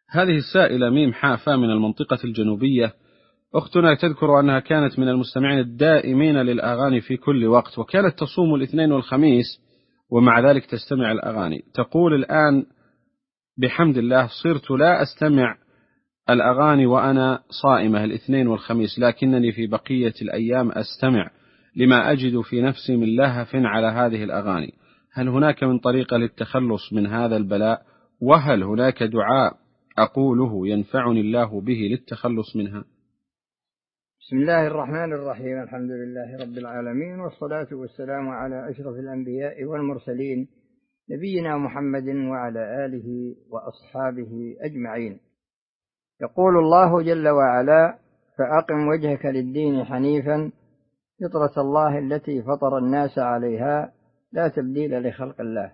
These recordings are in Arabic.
هذه السائلة ميم حافة من المنطقة الجنوبية. أختنا تذكر أنها كانت من المستمعين الدائمين للأغاني في كل وقت، وكانت تصوم الاثنين والخميس ومع ذلك تستمع الأغاني. تقول الآن بحمد الله صرت لا أستمع الأغاني وأنا صائمة الاثنين والخميس، لكنني في بقية الأيام أستمع لما أجد في نفسي من لهف على هذه الأغاني. هل هناك من طريقة للتخلص من هذا البلاء؟ وهل هناك دعاء أقوله ينفعني الله به للتخلص منها؟ بسم الله الرحمن الرحيم. الحمد لله رب العالمين، والصلاة والسلام على أشرف الأنبياء والمرسلين نبينا محمد وعلى آله وأصحابه أجمعين. يقول الله جل وعلا: فأقم وجهك للدين حنيفا فطرة الله التي فطر الناس عليها لا تبديل لخلق الله.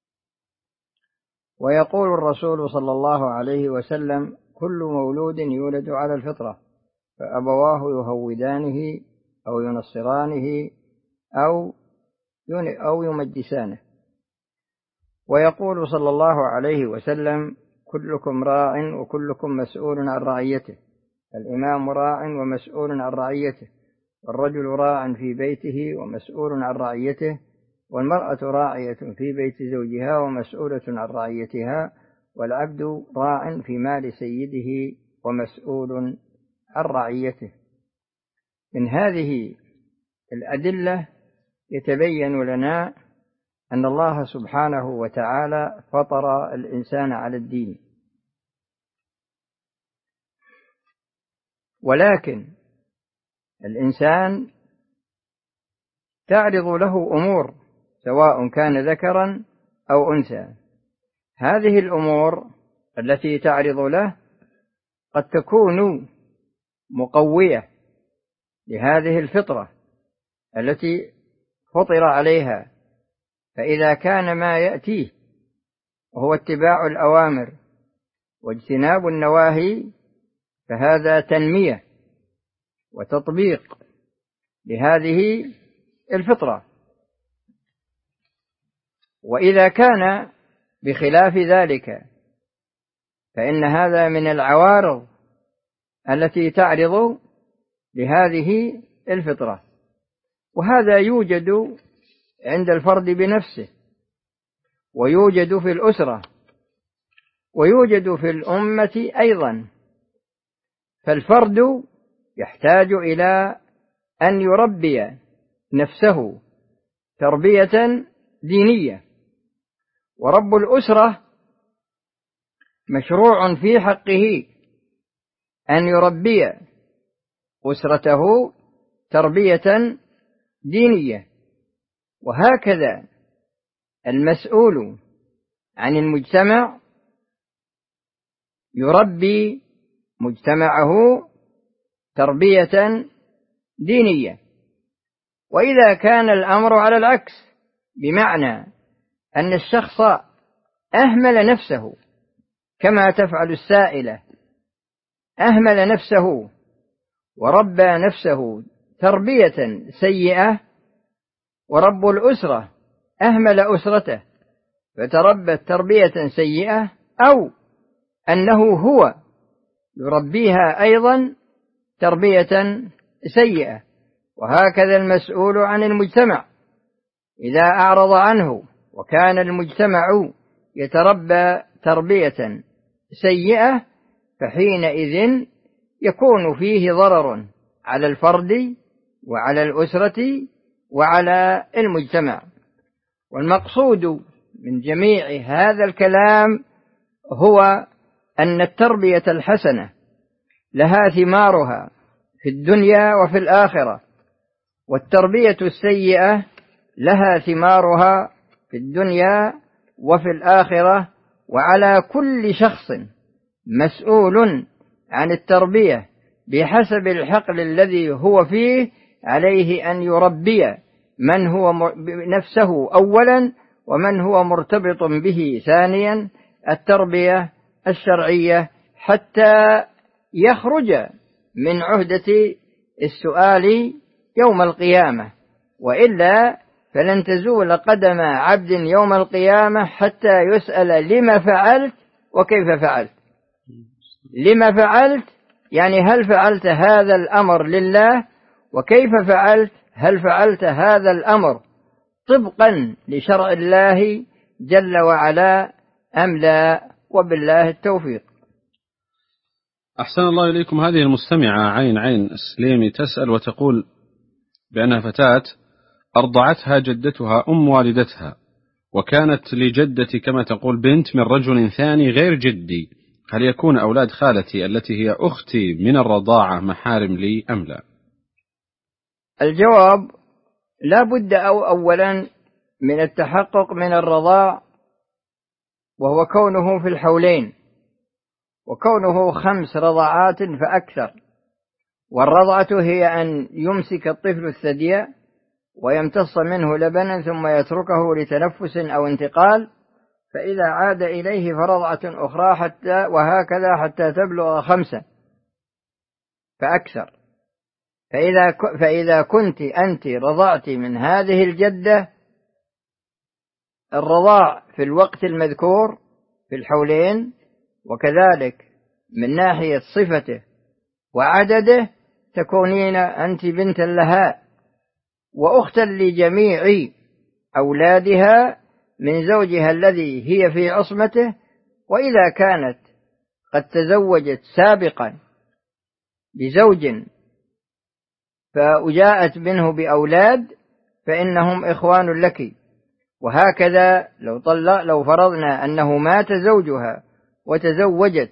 ويقول الرسول صلى الله عليه وسلم: كل مولود يولد على الفطرة فأبواه يهودانه أو ينصرانه أو يمجسانه. ويقول صلى الله عليه وسلم: كلكم راع وكلكم مسؤول عن رعيته، الإمام راع ومسؤول عن رعيته، والرجل راع في بيته ومسؤول عن رعيته، والمرأة راعية في بيت زوجها ومسؤولة عن رعيتها، والعبد راع في مال سيده ومسؤول عن رعيته. من هذه الأدلة يتبين لنا أن الله سبحانه وتعالى فطر الإنسان على الدين، ولكن الإنسان تعرض له أمور سواء كان ذكرا أو أنثى. هذه الأمور التي تعرض له قد تكون مقوية لهذه الفطرة التي فطر عليها، فإذا كان ما يأتيه وهو اتباع الأوامر واجتناب النواهي فهذا تنمية وتطبيق لهذه الفطرة. وإذا كان بخلاف ذلك فإن هذا من العوارض التي تعرض لهذه الفطرة، وهذا يوجد عند الفرد بنفسه، ويوجد في الأسرة، ويوجد في الأمة أيضا. فالفرد يحتاج إلى أن يربي نفسه تربية دينية، ورب الأسرة مشروع في حقه أن يربي أسرته تربية دينية. وهكذا المسؤول عن المجتمع يربي مجتمعه تربية دينية. وإذا كان الأمر على العكس، بمعنى أن الشخص أهمل نفسه كما تفعل السائلة، أهمل نفسه وربى نفسه تربية سيئة، ورب الأسرة أهمل أسرته فتربت تربية سيئة، أو أنه هو يربيها أيضا تربية سيئة. وهكذا المسؤول عن المجتمع إذا أعرض عنه وكان المجتمع يتربى تربية سيئة فحينئذ يكون فيه ضرر على الفرد وعلى الأسرة وعلى المجتمع. والمقصود من جميع هذا الكلام هو أن التربية الحسنة لها ثمارها في الدنيا وفي الآخرة، والتربية السيئة لها ثمارها في الدنيا وفي الآخرة. وعلى كل شخص مسؤول عن التربية بحسب الحقل الذي هو فيه عليه أن يربي من هو نفسه أولا، ومن هو مرتبط به ثانيا، التربية الشرعية، حتى يخرج من عهدة السؤال يوم القيامة. وإلا فلن تزول قدم عبد يوم القيامة حتى يسأل لما فعلت وكيف فعلت. لما فعلت، يعني هل فعلت هذا الأمر لله، وكيف فعلت، هل فعلت هذا الأمر طبقا لشرع الله جل وعلا أم لا، وبالله التوفيق. أحسن الله إليكم. هذه المستمعة عين سليمي تسأل وتقول بأنها فتاة أرضعتها جدتها أم والدتها، وكانت لجدتي كما تقول بنت من رجل ثاني غير جدي، هل يكون أولاد خالتي التي هي أختي من الرضاعة محارم لي أم لا؟ الجواب: لا بد أولا من التحقق من الرضاع، وهو كونه في الحولين، وكونه 5 رضعات فأكثر. والرضعة هي أن يمسك الطفل الثدي ويمتص منه لبنا ثم يتركه لتنفس أو انتقال، فإذا عاد إليه فرضعة أخرى وهكذا حتى تبلغ 5 فأكثر. فإذا كنت أنت رضعت من هذه الجدة الرضاع في الوقت المذكور في الحولين، وكذلك من ناحية صفته وعدده، تكونين أنت بنتا لها وأختا لجميع أولادها من زوجها الذي هي في عصمته. وإذا كانت قد تزوجت سابقا بزوج فجاءت منه بأولاد فإنهم إخوان لك. وهكذا لو فرضنا أنه مات زوجها وتزوجت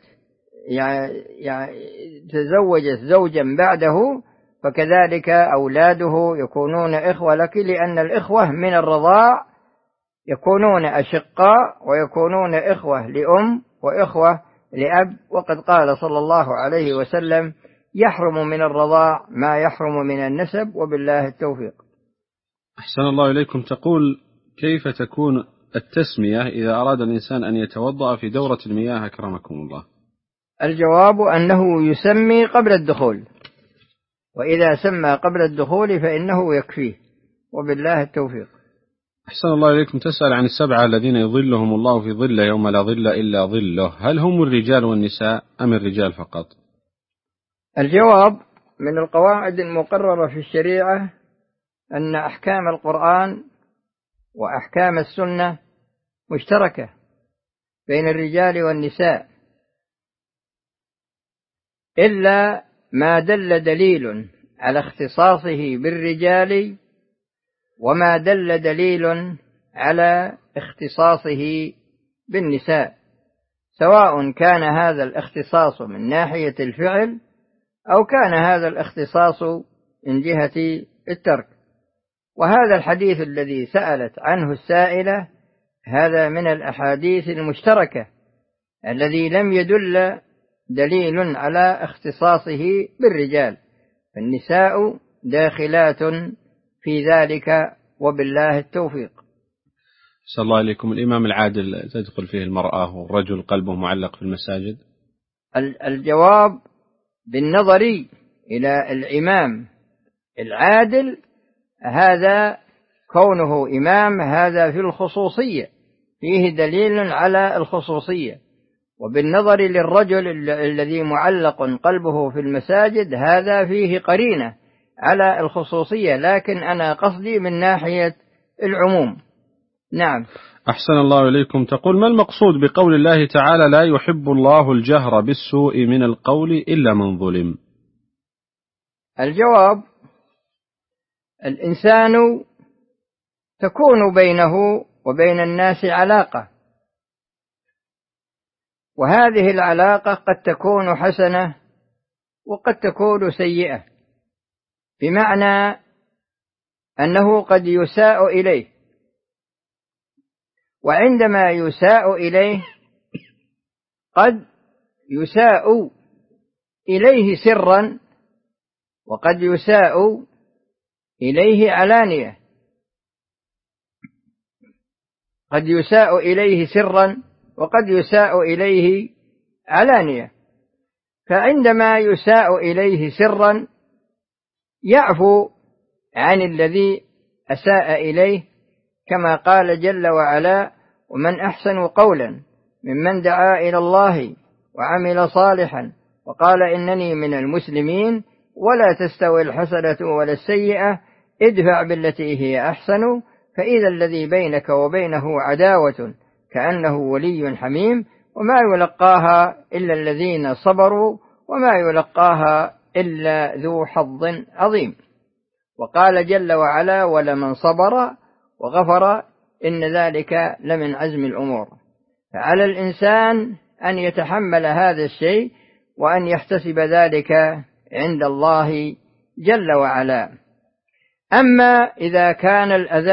تزوجت زوجا بعده، فكذلك أولاده يكونون إخوة لك، لأن الإخوة من الرضاع يكونون أشقاء ويكونون إخوة لأم وإخوة لأب. وقد قال صلى الله عليه وسلم: يحرم من الرضاع ما يحرم من النسب، وبالله التوفيق. أحسن الله إليكم. تقول: كيف تكون التسمية إذا أراد الإنسان أن يتوضأ في دورة المياه أكرمكم الله؟ الجواب أنه يسمي قبل الدخول، وإذا سمى قبل الدخول فإنه يكفيه، وبالله التوفيق. أحسن الله إليكم. تسأل عن 7 الذين يظلهم الله في ظله يوم لا ظل إلا ظله، هل هم الرجال والنساء أم الرجال فقط؟ الجواب: من القواعد المقررة في الشريعة أن أحكام القرآن وأحكام السنة مشتركة بين الرجال والنساء، إلا ما دل دليل على اختصاصه بالرجال، وما دل دليل على اختصاصه بالنساء، سواء كان هذا الاختصاص من ناحية الفعل أو كان هذا الاختصاص من جهة الترك. وهذا الحديث الذي سألت عنه السائلة هذا من الأحاديث المشتركة الذي لم يدل دليل على اختصاصه بالرجال، فالنساء داخلات في ذلك، وبالله التوفيق. صلى الله عليكم. الإمام العادل تدخل فيه المرأة والرجل قلبه معلق في المساجد؟ الجواب: بالنظر إلى الإمام العادل، هذا كونه إمام هذا في الخصوصية، فيه دليل على الخصوصية. وبالنظر للرجل الذي معلق قلبه في المساجد، هذا فيه قرينة على الخصوصية، لكن أنا قصدي من ناحية العموم. نعم. أحسن الله إليكم. تقول: ما المقصود بقول الله تعالى: لا يحب الله الجهر بالسوء من القول إلا من ظلم؟ الجواب: الإنسان تكون بينه وبين الناس علاقة، وهذه العلاقة قد تكون حسنة وقد تكون سيئة، بمعنى أنه قد يساء إليه، وعندما يساء إليه قد يساء إليه سرا، وقد يساء إليه علانية، قد يساء إليه سرا وقد يساء إليه علانية. فعندما يساء إليه سرا يعفو عن الذي أساء إليه، كما قال جل وعلا: ومن أحسن قولا ممن دعا إلى الله وعمل صالحا وقال إنني من المسلمين، ولا تستوي الحسنة ولا السيئة، ادفع بالتي هي أحسن، فإذا الذي بينك وبينه عداوة كأنه ولي حميم، وما يلقاها إلا الذين صبروا وما يلقاها إلا ذو حظ عظيم. وقال جل وعلا: ولمن صبر وغفر إن ذلك لمن عزم الأمور. فعلى الإنسان أن يتحمل هذا الشيء وأن يحتسب ذلك عند الله جل وعلا. أما إذا كان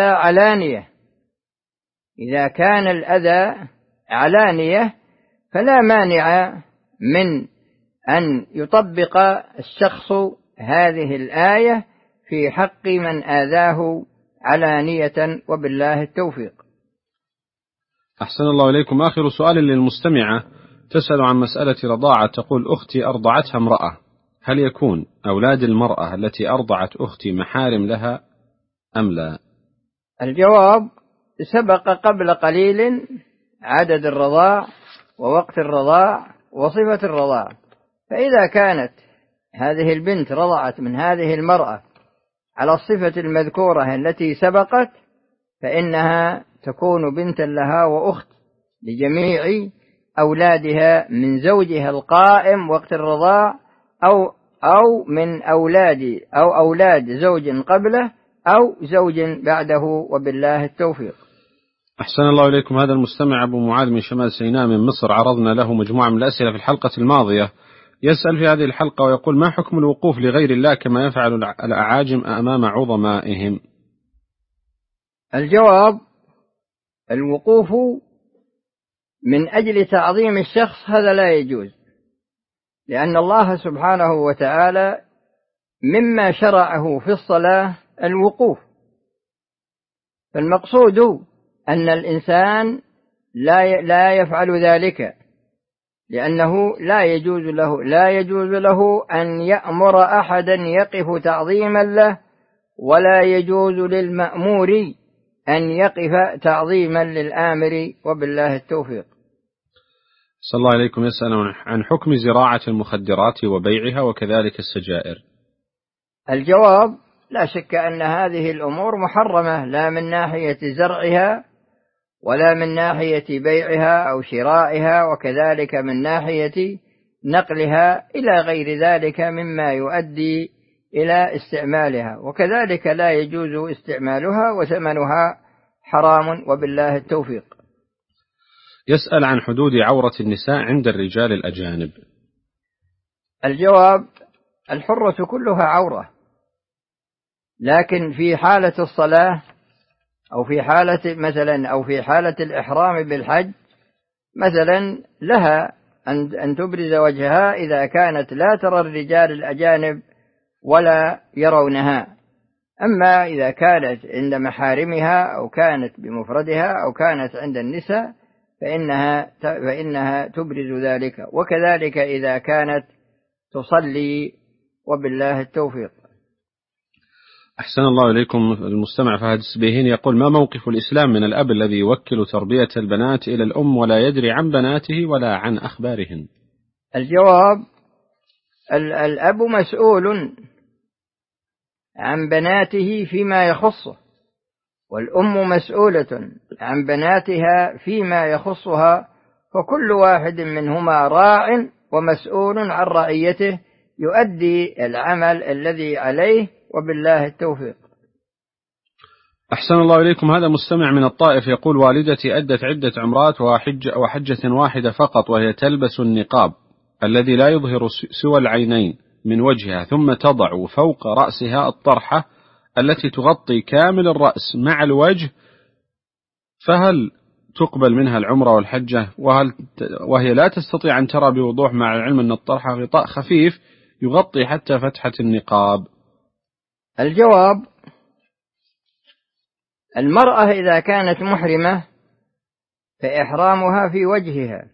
الأذى علانية فلا مانع من أن يطبق الشخص هذه الآية في حق من آذاه علانية، وبالله التوفيق. أحسن الله إليكم. آخر سؤال للمستمعة تسأل عن مسألة رضاعة، تقول: أختي أرضعتها امرأة، هل يكون أولاد المرأة التي أرضعت أختي محارم لها أم لا؟ الجواب: سبق قبل قليل عدد الرضاع ووقت الرضاع وصفة الرضاع، فإذا كانت هذه البنت رضعت من هذه المرأة على الصفة المذكورة التي سبقت فإنها تكون بنتا لها وأخت لجميع أولادها من زوجها القائم وقت الرضاع أو من أولاد زوج قبله أو زوج بعده، وبالله التوفيق. أحسن الله إليكم. هذا المستمع أبو معاذ من شمال سيناء من مصر عرضنا له مجموعة من الأسئلة في الحلقة الماضية، يسأل في هذه الحلقة ويقول: ما حكم الوقوف لغير الله كما يفعل الأعاجم أمام عظمائهم؟ الجواب: الوقوف من أجل تعظيم الشخص هذا لا يجوز، لأن الله سبحانه وتعالى مما شرعه في الصلاة الوقوف، فالمقصود أن الإنسان لا يفعل ذلك، لأنه لا يجوز له أن يأمر أحدا يقف تعظيما له، ولا يجوز للمأمور أن يقف تعظيما للآمر، وبالله التوفيق. صلى الله عليكم. يسأل عن حكم زراعة المخدرات وبيعها وكذلك السجائر. الجواب: لا شك أن هذه الأمور محرمة، لا من ناحية زرعها ولا من ناحية بيعها أو شرائها، وكذلك من ناحية نقلها إلى غير ذلك مما يؤدي إلى استعمالها، وكذلك لا يجوز استعمالها وثمنها حرام، وبالله التوفيق. يسأل عن حدود عورة النساء عند الرجال الأجانب. الجواب: الحرة كلها عورة، لكن في حالة الصلاة أو في حالة الإحرام بالحج مثلا لها أن تبرز وجهها إذا كانت لا ترى الرجال الأجانب ولا يرونها. أما إذا كانت عند محارمها أو كانت بمفردها أو كانت عند النساء فإنها تبرز ذلك، وكذلك إذا كانت تصلي، وبالله التوفيق. أحسن الله إليكم. المستمع فهد السبيهين يقول: ما موقف الإسلام من الأب الذي يوكل تربية البنات إلى الأم ولا يدري عن بناته ولا عن أخبارهن؟ الجواب: الأب مسؤول عن بناته فيما يخصه، والأم مسؤولة عن بناتها فيما يخصها، فكل واحد منهما راع ومسؤول عن رعيته يؤدي العمل الذي عليه، وبالله التوفيق. أحسن الله إليكم. هذا مستمع من الطائف يقول: والدتي أدت عدة عمرات وحجة واحدة فقط، وهي تلبس النقاب الذي لا يظهر سوى العينين من وجهها، ثم تضع فوق رأسها الطرحة التي تغطي كامل الرأس مع الوجه، فهل تقبل منها العمرة والحجة؟ وهي لا تستطيع أن ترى بوضوح، مع العلم أن الطرحة غطاء خفيف يغطي حتى فتحة النقاب؟ الجواب: المرأة إذا كانت محرمة فإحرامها في وجهها،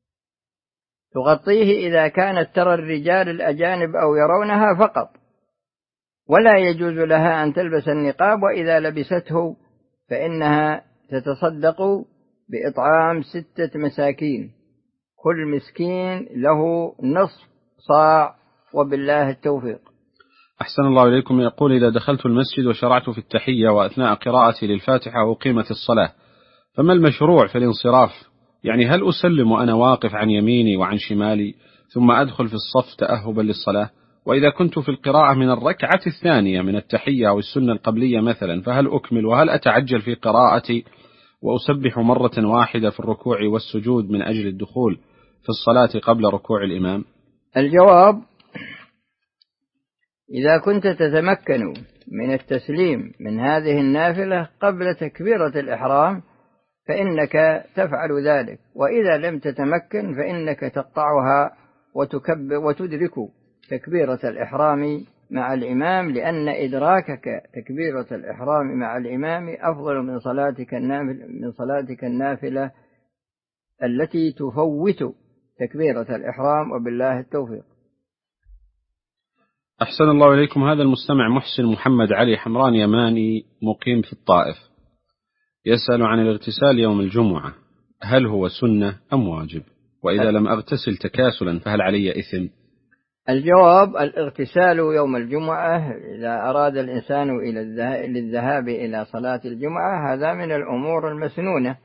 تغطيه إذا كانت ترى الرجال الأجانب أو يرونها فقط، ولا يجوز لها أن تلبس النقاب، وإذا لبسته فإنها تتصدق بإطعام 6 مساكين كل مسكين له نصف صاع وبالله التوفيق. أحسن الله إليكم. يقول: إذا دخلت المسجد وشرعت في التحية وأثناء قراءتي للفاتحة أقيمت الصلاة، فما المشروع في الانصراف؟ يعني هل أسلم وأنا واقف عن يميني وعن شمالي ثم أدخل في الصف تأهبا للصلاة؟ وإذا كنت في القراءة من الركعة الثانية من التحية أو السنة القبلية مثلا، فهل أكمل؟ وهل أتعجل في قراءتي وأسبح مرة واحدة في الركوع والسجود من أجل الدخول في الصلاة قبل ركوع الإمام؟ الجواب: إذا كنت تتمكن من التسليم من هذه النافلة قبل تكبيرة الإحرام فإنك تفعل ذلك، وإذا لم تتمكن فإنك تقطعها وتدرك تكبيرة الإحرام مع الإمام، لأن إدراكك تكبيرة الإحرام مع الإمام أفضل من صلاتك النافلة التي تفوت تكبيرة الإحرام، وبالله التوفيق. أحسن الله إليكم. هذا المستمع محسن محمد علي حمران يماني مقيم في الطائف يسأل عن الاغتسال يوم الجمعة، هل هو سنة أم واجب؟ وإذا لم أغتسل تكاسلا فهل علي إثم؟ الجواب: الاغتسال يوم الجمعة إذا أراد الإنسان للذهاب إلى صلاة الجمعة هذا من الأمور المسنونة،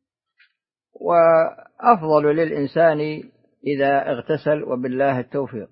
وأفضل للإنسان إذا اغتسل، وبالله التوفيق.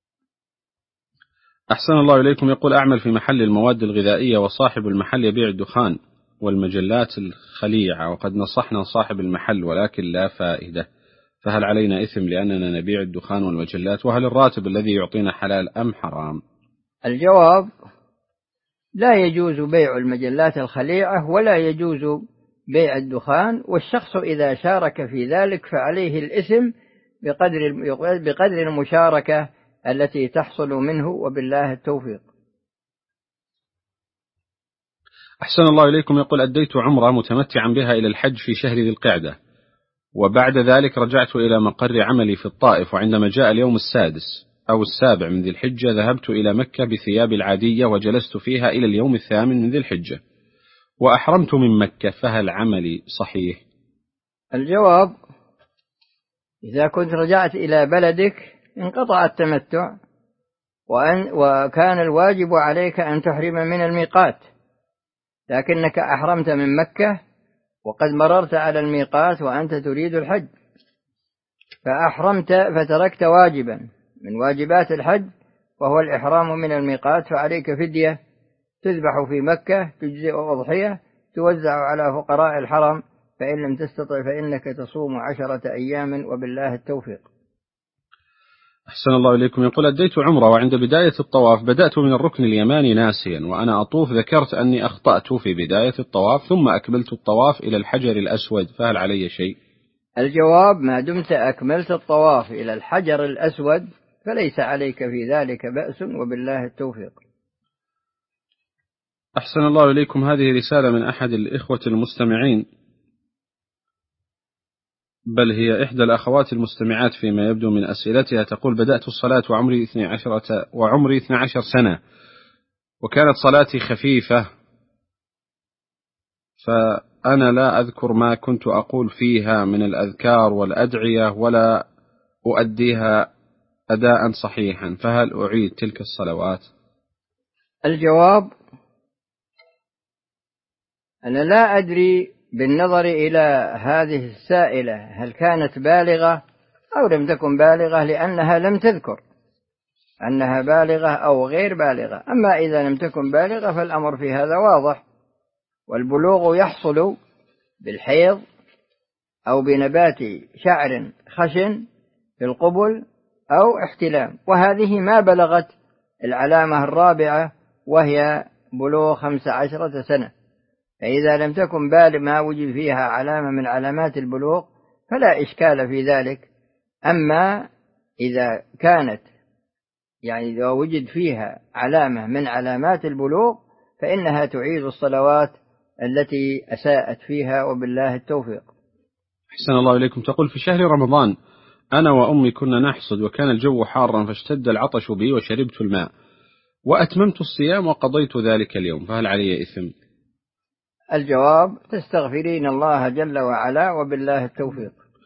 أحسن الله إليكم. يقول: أعمل في محل المواد الغذائية وصاحب المحل يبيع الدخان والمجلات الخليعة، وقد نصحنا صاحب المحل ولكن لا فائدة، فهل علينا إثم لأننا نبيع الدخان والمجلات؟ وهل الراتب الذي يعطينا حلال أم حرام؟ الجواب: لا يجوز بيع المجلات الخليعة ولا يجوز بيع الدخان، والشخص إذا شارك في ذلك فعليه الإثم بقدر المشاركة التي تحصل منه، وبالله التوفيق. أحسن الله إليكم. يقول: أديت عمرة متمتعا بها إلى الحج في شهر ذي القعدة، وبعد ذلك رجعت إلى مقر عملي في الطائف، وعندما جاء اليوم السادس أو السابع من ذي الحجة ذهبت إلى مكة بثيابي العادية وجلست فيها إلى اليوم الثامن من ذي الحجة وأحرمت من مكة، فهل عملي صحيح؟ الجواب: إذا كنت رجعت إلى بلدك انقطع التمتع، وكان الواجب عليك أن تحرم من الميقات، لكنك أحرمت من مكة وقد مررت على الميقات وأنت تريد الحج، فأحرمت فتركت واجبا من واجبات الحج وهو الإحرام من الميقات، فعليك فدية تذبح في مكة، تجزئ أضحية توزع على فقراء الحرم، فإن لم تستطع فإنك تصوم 10 أيام، وبالله التوفيق. أحسن الله إليكم. يقول: أديت عمرة وعند بداية الطواف بدأت من الركن اليماني ناسيا، وأنا أطوف ذكرت أني أخطأت في بداية الطواف ثم أكملت الطواف إلى الحجر الأسود، فهل علي شيء؟ الجواب: ما دمت أكملت الطواف إلى الحجر الأسود فليس عليك في ذلك بأس، وبالله التوفيق. أحسن الله إليكم. هذه رسالة من أحد الإخوة المستمعين، بل هي إحدى الأخوات المستمعات فيما يبدو من أسئلتها. تقول: بدأت الصلاة وعمري 12 سنة، وكانت صلاتي خفيفة، فأنا لا أذكر ما كنت أقول فيها من الأذكار والأدعية ولا أؤديها أداء صحيحا، فهل أعيد تلك الصلوات؟ الجواب: أنا لا أدري بالنظر إلى هذه السائلة هل كانت بالغة أو لم تكن بالغة، لأنها لم تذكر أنها بالغة أو غير بالغة. أما إذا لم تكن بالغة فالأمر في هذا واضح، والبلوغ يحصل بالحيض أو بنبات شعر خشن في القبل أو احتلام، وهذه ما بلغت العلامة الرابعة وهي بلوغ 15 سنة، فإذا لم تكن بالغ ما وجد فيها علامة من علامات البلوغ فلا إشكال في ذلك. أما إذا كانت إذا وجد فيها علامة من علامات البلوغ فإنها تعيد الصلوات التي أساءت فيها، وبالله التوفيق. أحسن الله إليكم. تقول: في شهر رمضان أنا وأمي كنا نحصد وكان الجو حارا فاشتد العطش بي وشربت الماء وأتممت الصيام وقضيت ذلك اليوم، فهل علي إثم؟ الجواب: تستغفرين الله جل وعلا، وبالله التوفيق.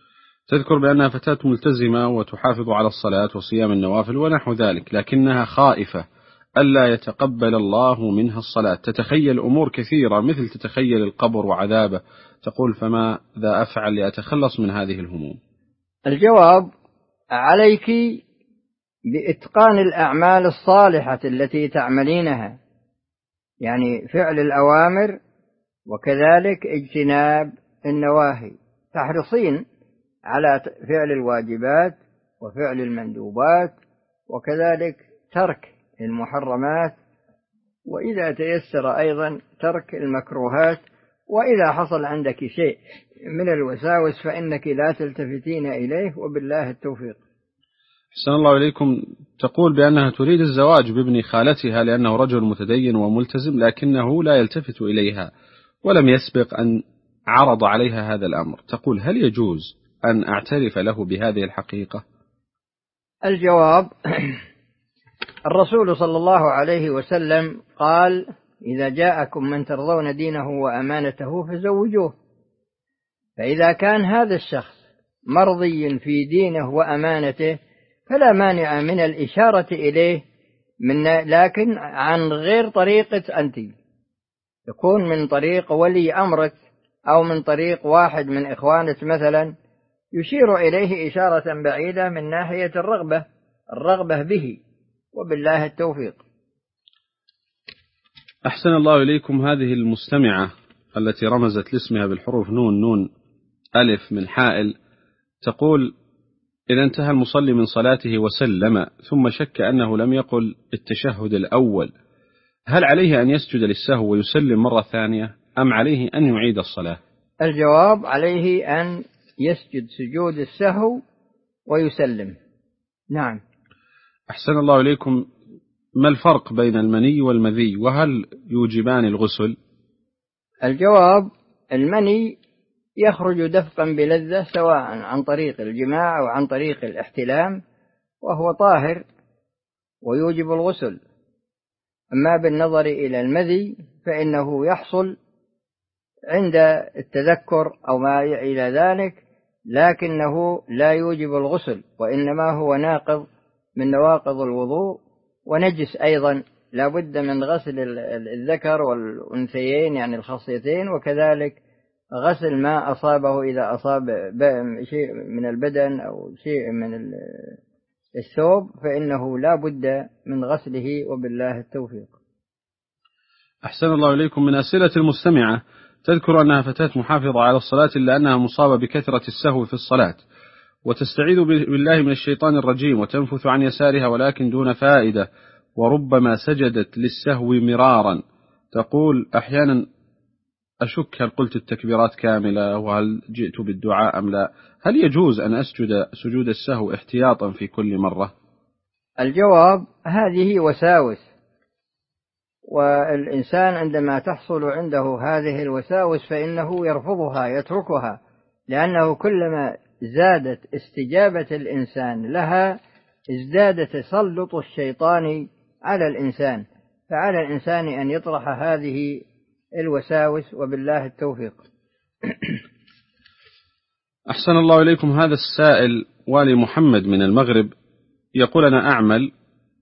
تذكر بأنها فتاة ملتزمة وتحافظ على الصلاة وصيام النوافل ونحو ذلك، لكنها خائفة ألا يتقبل الله منها الصلاة، تتخيل أمور كثيرة مثل تتخيل القبر وعذابه. تقول فماذا أفعل لأتخلص من هذه الهموم؟ الجواب: عليك بإتقان الأعمال الصالحة التي تعملينها، يعني فعل الأوامر وكذلك اجتناب النواهي، تحرصين على فعل الواجبات وفعل المندوبات وكذلك ترك المحرمات، وإذا تيسر أيضا ترك المكروهات. وإذا حصل عندك شيء من الوساوس فإنك لا تلتفتين إليه، وبالله التوفيق. أحسن الله إليكم. تقول بأنها تريد الزواج بابن خالتها لأنه رجل متدين وملتزم، لكنه لا يلتفت إليها ولم يسبق أن عرض عليها هذا الأمر. تقول هل يجوز أن أعترف له بهذه الحقيقة؟ الجواب: الرسول صلى الله عليه وسلم قال: إذا جاءكم من ترضون دينه وأمانته فزوجوه. فإذا كان هذا الشخص مرضي في دينه وأمانته فلا مانع من الإشارة إليه، لكن عن غير طريقة أنت، يكون من طريق ولي أمرك أو من طريق واحد من إخوانك مثلا، يشير إليه إشارة بعيدة من ناحية الرغبة به، وبالله التوفيق. أحسن الله إليكم. هذه المستمعة التي رمزت لاسمها بالحروف نون نون ألف من حائل تقول: إذا انتهى المصلي من صلاته وسلم ثم شك أنه لم يقل التشهد الأول، هل عليه أن يسجد للسهو ويسلم مرة ثانية أم عليه أن يعيد الصلاة؟ الجواب: عليه أن يسجد سجود السهو ويسلم. نعم. أحسن الله إليكم. ما الفرق بين المني والمذي، وهل يوجبان الغسل؟ الجواب: المني يخرج دفقا بلذة سواء عن طريق الجماع أو عن طريق الاحتلام، وهو طاهر ويوجب الغسل. أما بالنظر إلى المذي فإنه يحصل عند التذكر أو ما إلى ذلك، لكنه لا يوجب الغسل، وإنما هو ناقض من نواقض الوضوء، ونجس أيضا، لا بد من غسل الذكر والأنثيين يعني الخصيتين، وكذلك غسل ما أصابه إذا أصاب شيء من البدن أو شيء من الثوب فإنه لا بد من غسله، وبالله التوفيق. أحسن الله إليكم. من أسئلة المستمعة تذكر أنها فتاة محافظة على الصلاة إلا أنها مصابة بكثرة السهو في الصلاة، وتستعيذ بالله من الشيطان الرجيم وتنفث عن يسارها ولكن دون فائدة، وربما سجدت للسهو مرارا. تقول أحيانا أشك هل قلت التكبيرات كاملة وهل جئت بالدعاء أم لا، هل يجوز أن أسجد سجود السهو احتياطا في كل مرة؟ الجواب: هذه وساوس، والإنسان عندما تحصل عنده هذه الوساوس فإنه يرفضها يتركها، لأنه كلما زادت استجابة الإنسان لها ازداد تسلط الشيطان على الإنسان، فعلى الإنسان أن يطرح هذه الوساوس، وبالله التوفيق. أحسن الله إليكم. هذا السائل والي محمد من المغرب يقول: أنا أعمل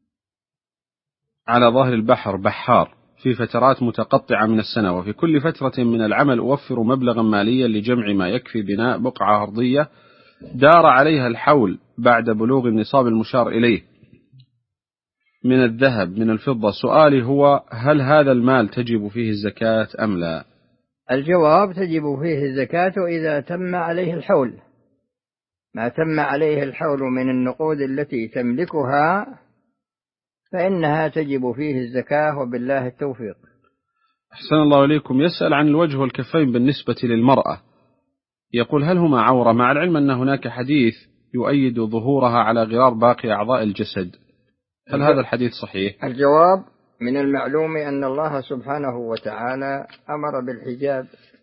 على ظهر البحر بحار في فترات متقطعة من السنة، وفي كل فترة من العمل أوفر مبلغا ماليا لجمع ما يكفي بناء بقعة أرضية دار عليها الحول بعد بلوغ النصاب المشار إليه من الذهب من الفضة. سؤالي هو: هل هذا المال تجب فيه الزكاة أم لا؟ الجواب: تجب فيه الزكاة إذا تم عليه الحول. ما تم عليه الحول من النقود التي تملكها فإنها تجب فيه الزكاة، وبالله التوفيق. أحسن الله إليكم. يسأل عن الوجه والكفين بالنسبة للمرأة، يقول: هل هما عورة، مع العلم أن هناك حديث يؤيد ظهورها على غرار باقي أعضاء الجسد، هل هذا الحديث صحيح؟ الجواب: من المعلوم أن الله سبحانه وتعالى أمر بالحجاب،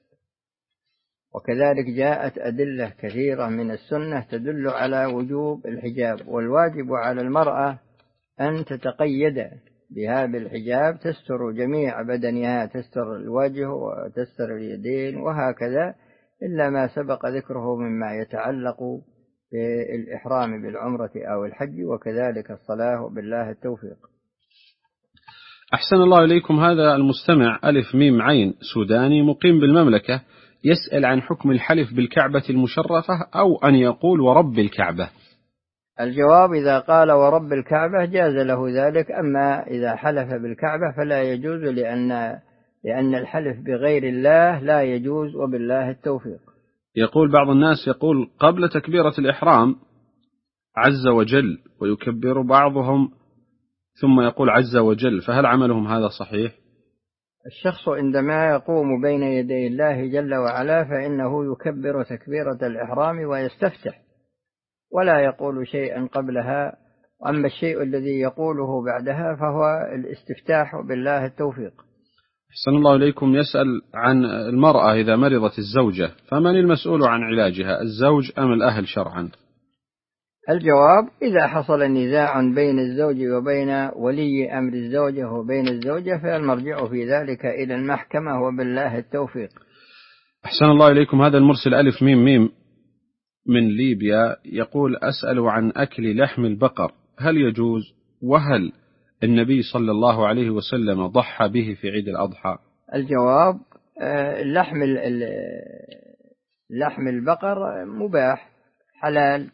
وكذلك جاءت أدلة كثيرة من السنة تدل على وجوب الحجاب، والواجب على المرأة أن تتقيد بهذا الحجاب، تستر جميع بدنها، تستر الوجه وتستر اليدين وهكذا، إلا ما سبق ذكره مما يتعلق بالإحرام بالعمرة أو الحج، وكذلك الصلاة، وبالله التوفيق. أحسن الله إليكم. هذا المستمع ألف ميم عين سوداني مقيم بالمملكة يسأل عن حكم الحلف بالكعبة المشرفة أو أن يقول ورب الكعبة. الجواب: إذا قال ورب الكعبة جاز له ذلك، أما إذا حلف بالكعبة فلا يجوز، لأن الحلف بغير الله لا يجوز، وبالله التوفيق. يقول بعض الناس يقول قبل تكبيرة الإحرام عز وجل، ويكبر بعضهم ثم يقول عز وجل، فهل عملهم هذا صحيح؟ الشخص عندما يقوم بين يدي الله جل وعلا فإنه يكبر تكبيرة الإحرام ويستفتح، ولا يقول شيئا قبلها، أما الشيء الذي يقوله بعدها فهو الاستفتاح، بالله التوفيق. أحسن الله إليكم. يسأل عن المرأة إذا مرضت الزوجة، فمن المسؤول عن علاجها، الزوج أم الأهل شرعا؟ الجواب: إذا حصل نزاع بين الزوج وبين ولي أمر الزوجة وبين الزوجة فالمرجع في ذلك إلى المحكمة، وبالله التوفيق. أحسن الله إليكم. هذا المرسل ألف ميم ميم من ليبيا يقول أسأل عن أكل لحم البقر، هل يجوز؟ وهل النبي صلى الله عليه وسلم ضحى به في عيد الأضحى؟ الجواب: لحم البقر مباح حلال،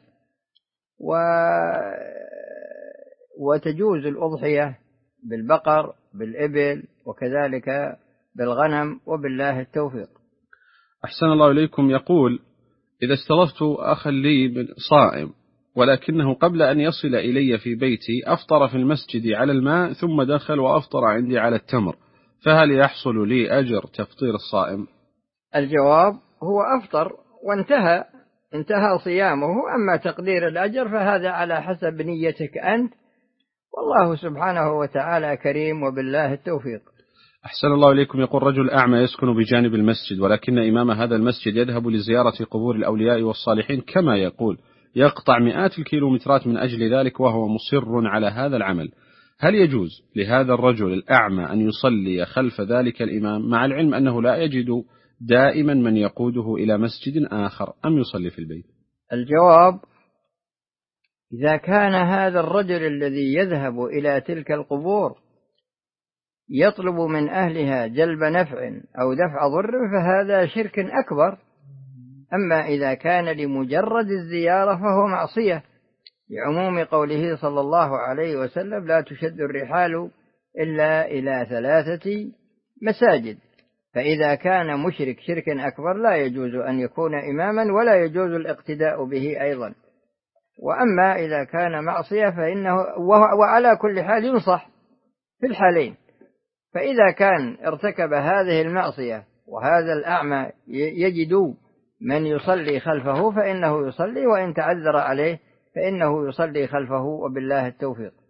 وتجوز الأضحية بالبقر بالإبل وكذلك بالغنم، وبالله التوفيق. أحسن الله إليكم. يقول إذا استضفت أخا لي صائم، ولكنه قبل أن يصل إلي في بيتي أفطر في المسجد على الماء ثم دخل وأفطر عندي على التمر، فهل يحصل لي أجر تفطير الصائم؟ الجواب: هو أفطر وانتهى صيامه، أما تقدير الأجر فهذا على حسب نيتك أنت، والله سبحانه وتعالى كريم، وبالله التوفيق. أحسن الله إليكم. يقول رجل أعمى يسكن بجانب المسجد، ولكن إمام هذا المسجد يذهب لزيارة قبور الأولياء والصالحين كما يقول، يقطع مئات الكيلومترات من أجل ذلك وهو مصر على هذا العمل، هل يجوز لهذا الرجل الأعمى أن يصلي خلف ذلك الإمام، مع العلم أنه لا يجد دائما من يقوده إلى مسجد آخر، أم يصلي في البيت؟ الجواب: إذا كان هذا الرجل الذي يذهب إلى تلك القبور يطلب من أهلها جلب نفع أو دفع ضر فهذا شرك أكبر، أما إذا كان لمجرد الزيارة فهو معصية، لعموم قوله صلى الله عليه وسلم: لا تشد الرحال إلا إلى 3 مساجد. فإذا كان مشرك شرك أكبر لا يجوز أن يكون إماما، ولا يجوز الاقتداء به أيضا. وأما إذا كان معصية فإنه وعلى كل حال ينصح في الحالين، فإذا كان ارتكب هذه المعصية وهذا الأعمى يجد من يصلي خلفه فإنه يصلي، وإن تعذر عليه فإنه يصلي خلفه، وبالله التوفيق.